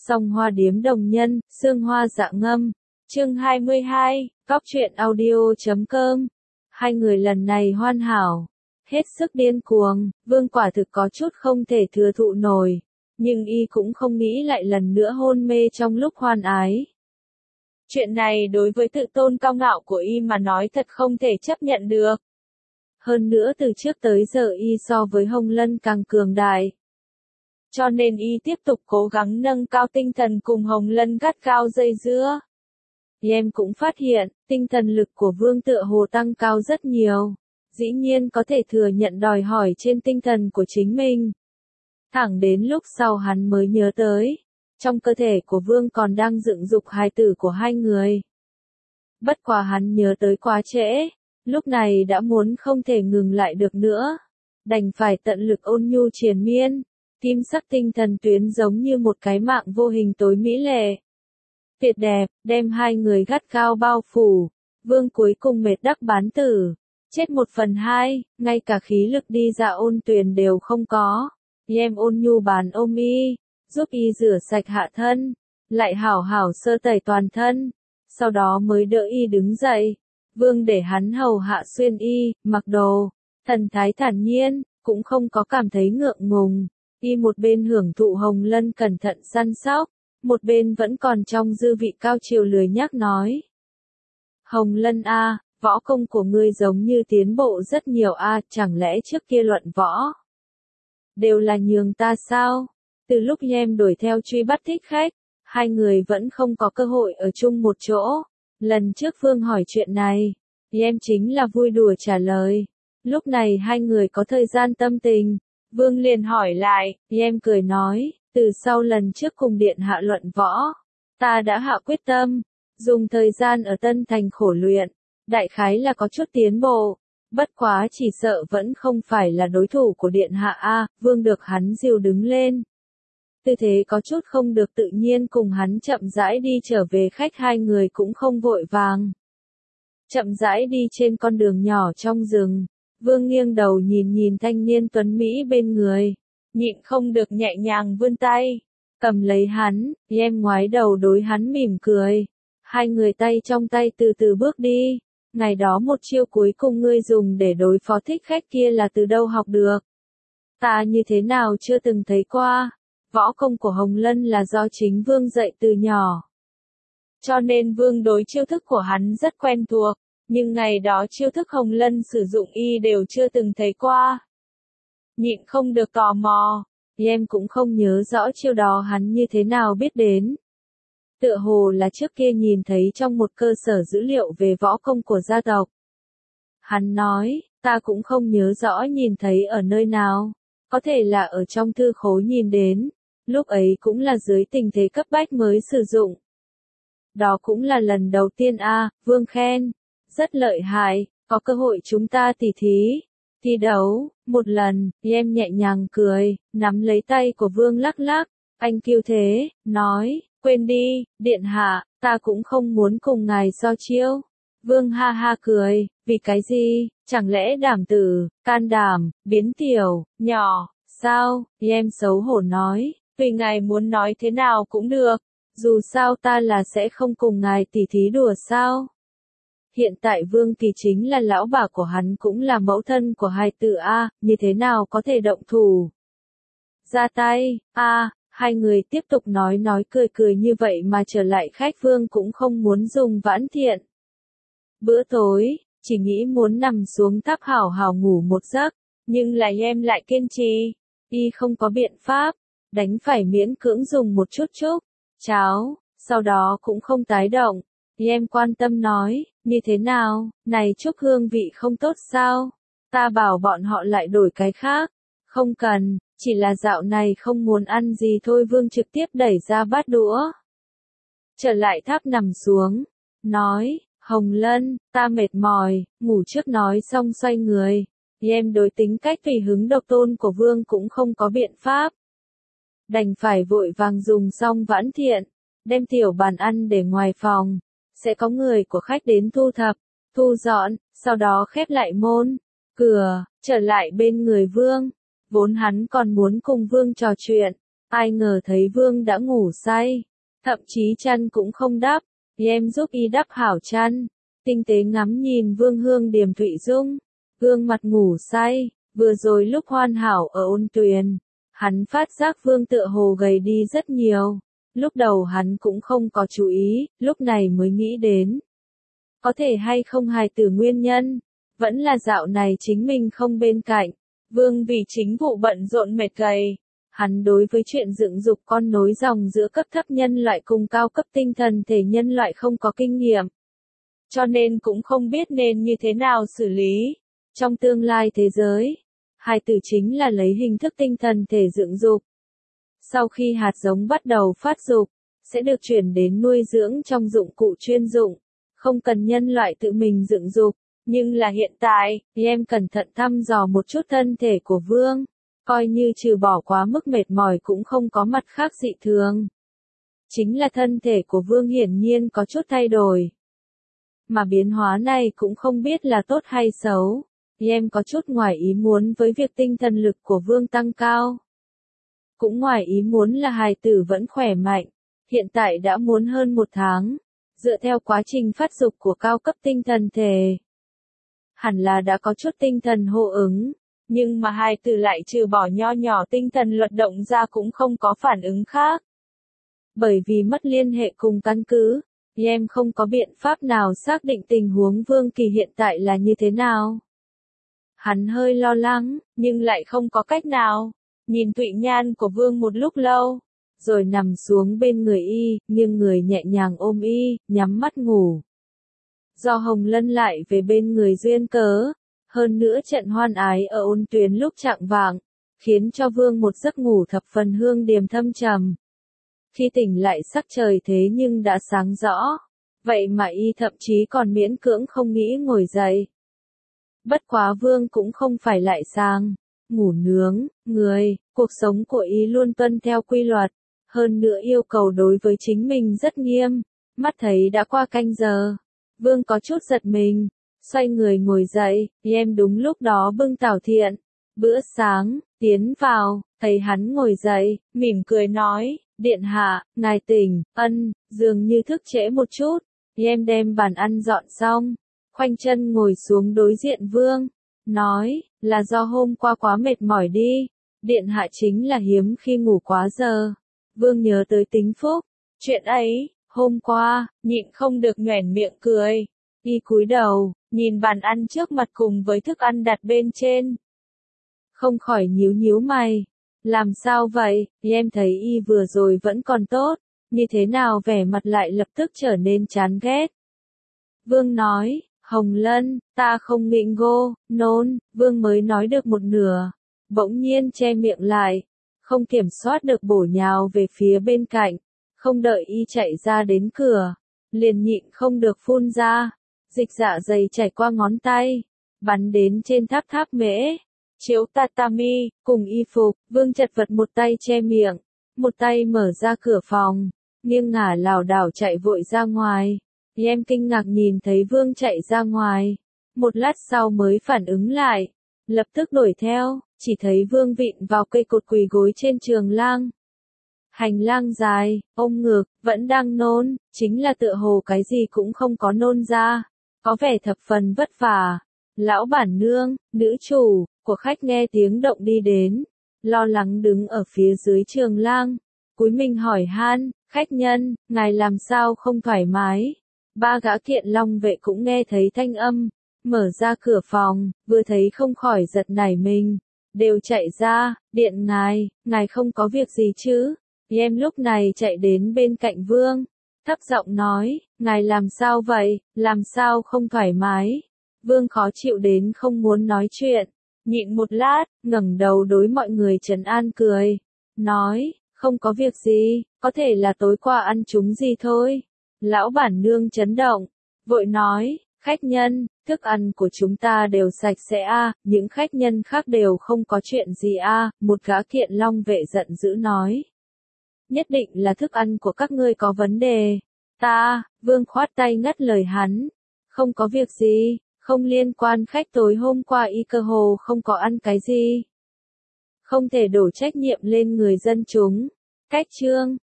Song Hoa Điếm Đồng Nhân, Sương Hoa Dạ Ngâm. Chương 22, Góc truyện audio.com. Hai người lần này hoàn hảo, hết sức điên cuồng, Vương quả thực có chút không thể thừa thụ nổi, nhưng y cũng không nghĩ lại lần nữa hôn mê trong lúc hoan ái. Chuyện này đối với tự tôn cao ngạo của y mà nói thật không thể chấp nhận được. Hơn nữa từ trước tới giờ y so với Hồng Lân càng cường đại. Cho nên y tiếp tục cố gắng nâng cao tinh thần cùng Hồng Lân gắt gao dây dưa. Em cũng phát hiện, tinh thần lực của Vương tựa hồ tăng cao rất nhiều. Dĩ nhiên có thể thừa nhận đòi hỏi trên tinh thần của chính mình. Thẳng đến lúc sau hắn mới nhớ tới, trong cơ thể của Vương còn đang dựng dục hài tử của hai người. Bất quá hắn nhớ tới quá trễ, lúc này đã muốn không thể ngừng lại được nữa. Đành phải tận lực ôn nhu triền miên, kim sắc tinh thần tuyến giống như một cái mạng vô hình tối mỹ lệ. Tuyệt đẹp, đem hai người gắt gao bao phủ, Vương cuối cùng mệt đắc bán tử, chết 1/2, ngay cả khí lực đi ra ôn tuyền đều không có. Em ôn nhu bàn ôm y, giúp y rửa sạch hạ thân, lại hảo hảo sơ tẩy toàn thân, sau đó mới đỡ y đứng dậy. Vương để hắn hầu hạ xuyên y, mặc đồ, thần thái thản nhiên, cũng không có cảm thấy ngượng ngùng. Y một bên hưởng thụ Hồng Lân cẩn thận săn sóc, một bên vẫn còn trong dư vị cao chiều lười nhác nói. Hồng Lân a, võ công của ngươi giống như tiến bộ rất nhiều a, chẳng lẽ trước kia luận võ đều là nhường ta sao? Từ lúc em đuổi theo truy bắt thích khách, hai người vẫn không có cơ hội ở chung một chỗ. Lần trước Vương hỏi chuyện này, em chính là vui đùa trả lời. Lúc này hai người có thời gian tâm tình, Vương liền hỏi lại, em cười nói, từ sau lần trước cùng điện hạ luận võ, ta đã hạ quyết tâm, dùng thời gian ở Tân Thành khổ luyện, đại khái là có chút tiến bộ, bất quá chỉ sợ vẫn không phải là đối thủ của điện hạ a. Vương được hắn dìu đứng lên. Tư thế có chút không được tự nhiên cùng hắn chậm rãi đi trở về khách, hai người cũng không vội vàng. Chậm rãi đi trên con đường nhỏ trong rừng, Vương nghiêng đầu nhìn nhìn thanh niên tuấn Mỹ bên người, nhịn không được nhẹ nhàng vươn tay, cầm lấy hắn, em ngoái đầu đối hắn mỉm cười. Hai người tay trong tay từ từ bước đi. Ngày đó một chiêu cuối cùng ngươi dùng để đối phó thích khách kia là từ đâu học được? Ta như thế nào chưa từng thấy qua. Võ công của Hồng Lân là do chính Vương dạy từ nhỏ. Cho nên Vương đối chiêu thức của hắn rất quen thuộc, nhưng ngày đó chiêu thức Hồng Lân sử dụng y đều chưa từng thấy qua. Nhịn không được tò mò, em cũng không nhớ rõ chiêu đó hắn như thế nào biết đến. Tựa hồ là trước kia nhìn thấy trong một cơ sở dữ liệu về võ công của gia tộc. Hắn nói, ta cũng không nhớ rõ nhìn thấy ở nơi nào, có thể là ở trong thư khố nhìn đến, lúc ấy cũng là dưới tình thế cấp bách mới sử dụng. Đó cũng là lần đầu tiên a. Vương khen, rất lợi hại, có cơ hội chúng ta tỉ thí, thi đấu, một lần. Em nhẹ nhàng cười, nắm lấy tay của Vương lắc lắc, anh kiêu thế, nói, quên đi, điện hạ, ta cũng không muốn cùng ngài so chiêu. Vương ha ha cười, vì cái gì, chẳng lẽ đảm tử, can đảm, biến tiểu, nhỏ, sao? Em xấu hổ nói, tùy ngài muốn nói thế nào cũng được, dù sao ta là sẽ không cùng ngài tỉ thí đùa sao. Hiện tại Vương Kỳ chính là lão bà của hắn cũng là mẫu thân của hài tử a, như thế nào có thể động thủ? Ra tay, a. Hai người tiếp tục nói cười cười như vậy mà trở lại khách. Vương cũng không muốn dùng vãn thiện. Bữa tối, chỉ nghĩ muốn nằm xuống tháp hảo hảo ngủ một giấc, nhưng lại em lại kiên trì. Y không có biện pháp, đánh phải miễn cưỡng dùng một chút cháo, sau đó cũng không tái động. Em quan tâm nói, như thế nào, này chúc hương vị không tốt sao? Ta bảo bọn họ lại đổi cái khác. Không cần, chỉ là dạo này không muốn ăn gì thôi. Vương trực tiếp đẩy ra bát đũa. Trở lại tháp nằm xuống, nói, Hồng Lân, ta mệt mỏi, ngủ trước. Nói xong xoay người. Em đối tính cách tùy hứng độc tôn của Vương cũng không có biện pháp. Đành phải vội vàng dùng xong vãn thiện, đem tiểu bàn ăn để ngoài phòng. Sẽ có người của khách đến thu thập, thu dọn, sau đó khép lại môn, cửa, trở lại bên người Vương. Vốn hắn còn muốn cùng Vương trò chuyện, Ai ngờ thấy vương đã ngủ say, thậm chí chăn cũng không đắp, em giúp y đắp hảo chăn, tinh tế ngắm nhìn vương hương điềm thụy dung, gương mặt ngủ say, vừa rồi lúc hoàn hảo ở ôn tuyền, hắn phát giác vương tựa hồ gầy đi rất nhiều, lúc đầu hắn cũng không có chú ý, lúc này mới nghĩ đến. Có thể hay không hài tử nguyên nhân, vẫn là dạo này chính mình không bên cạnh, vương vì chính vụ bận rộn mệt gầy. Hắn đối với chuyện dựng dục con nối dòng giữa cấp thấp nhân loại cùng cao cấp tinh thần thể nhân loại không có kinh nghiệm. Cho nên cũng không biết nên như thế nào xử lý. Trong tương lai thế giới, hài tử chính là lấy hình thức tinh thần thể dựng dục. Sau khi hạt giống bắt đầu phát dục, sẽ được chuyển đến nuôi dưỡng trong dụng cụ chuyên dụng, không cần nhân loại tự mình dựng dục. Nhưng là hiện tại, em cẩn thận thăm dò một chút thân thể của vương. Coi như trừ bỏ quá mức mệt mỏi cũng không có mặt khác dị thường. Chính là thân thể của vương hiển nhiên có chút thay đổi. Mà biến hóa này cũng không biết là tốt hay xấu. Em có chút ngoài ý muốn với việc tinh thần lực của vương tăng cao. Cũng ngoài ý muốn là hài tử vẫn khỏe mạnh. Hiện tại đã muốn hơn 1 tháng. Dựa theo quá trình phát dục của cao cấp tinh thần thể. Hẳn là đã có chút tinh thần hô ứng. Nhưng mà hài tử lại trừ bỏ nho nhỏ tinh thần luật động ra cũng không có phản ứng khác. Bởi vì mất liên hệ cùng căn cứ, em không có biện pháp nào xác định tình huống Vương Kỳ hiện tại là như thế nào. Hắn hơi lo lắng, nhưng lại không có cách nào. Nhìn Thụy Nhan của Vương một lúc lâu, rồi nằm xuống bên người y, nghiêng người nhẹ nhàng ôm y, nhắm mắt ngủ. Do Hồng Lân lại về bên người duyên cớ. Hơn nữa trận hoan ái ở ôn tuyền lúc chạng vạng, khiến cho vương một giấc ngủ thập phần hương điềm thâm trầm. Khi tỉnh lại sắc trời thế nhưng đã sáng rõ, vậy mà y thậm chí còn miễn cưỡng không nghĩ ngồi dậy. Bất quá vương cũng không phải lại sang, ngủ nướng, người, cuộc sống của y luôn tuân theo quy luật, hơn nữa yêu cầu đối với chính mình rất nghiêm, mắt thấy đã qua canh giờ, vương có chút giật mình. Xoay người ngồi dậy, em đúng lúc đó bưng tảo thiện. Bữa sáng, tiến vào, thấy hắn ngồi dậy, mỉm cười nói, điện hạ, ngài tỉnh, dường như thức trễ một chút. Em đem bàn ăn dọn xong, khoanh chân ngồi xuống đối diện vương, nói, là do hôm qua quá mệt mỏi đi. Điện hạ chính là hiếm khi ngủ quá giờ. Vương nhớ tới Tính Phúc, chuyện ấy, hôm qua, nhịn không được nhoẻn miệng cười. Y cúi đầu, nhìn bàn ăn trước mặt cùng với thức ăn đặt bên trên. Không khỏi nhíu nhíu mày. Làm sao vậy, em thấy y vừa rồi vẫn còn tốt, như thế nào vẻ mặt lại lập tức trở nên chán ghét. Vương nói, Hồng Lân, ta không nghịnh ngô, nôn, Vương mới nói được một nửa. Bỗng nhiên che miệng lại, không kiểm soát được bổ nhào về phía bên cạnh, không đợi y chạy ra đến cửa, liền nhịn không được phun ra. Dịch dạ dày chảy qua ngón tay, bắn đến trên tháp tháp mễ, chiếu tatami, cùng y phục, Vương chật vật một tay che miệng, một tay mở ra cửa phòng, nghiêng ngả lảo đảo chạy vội ra ngoài. Em kinh ngạc nhìn thấy Vương chạy ra ngoài, một lát sau mới phản ứng lại, lập tức đuổi theo, chỉ thấy Vương vịn vào cây cột quỳ gối trên trường lang. Hành lang dài, ôm ngực, vẫn đang nôn, chính là tựa hồ cái gì cũng không có nôn ra. Có vẻ thập phần vất vả. Lão bản nương, nữ chủ, của khách nghe tiếng động đi đến, lo lắng đứng ở phía dưới trường lang, cúi mình hỏi han, khách nhân, ngài làm sao không thoải mái. 3 gã kiện long vệ cũng nghe thấy thanh âm, mở ra cửa phòng, vừa thấy không khỏi giật nảy mình, đều chạy ra, điện ngài không có việc gì chứ. Em lúc này chạy đến bên cạnh Vương, thấp giọng nói, ngài làm sao vậy, làm sao không thoải mái. Vương khó chịu đến không muốn nói chuyện, nhịn một lát, ngẩng đầu đối mọi người trấn an cười, nói, không có việc gì, có thể là tối qua ăn trúng gì thôi. Lão bản nương chấn động, vội nói, khách nhân, thức ăn của chúng ta đều sạch sẽ những khách nhân khác đều không có chuyện gì một gã kiện long vệ giận dữ nói. Nhất định là thức ăn của các ngươi có vấn đề. Vương khoát tay ngắt lời hắn. Không có việc gì, không liên quan, khách tối hôm qua y cơ hồ không có ăn cái gì. Không thể đổ trách nhiệm lên người dân chúng. Cách chương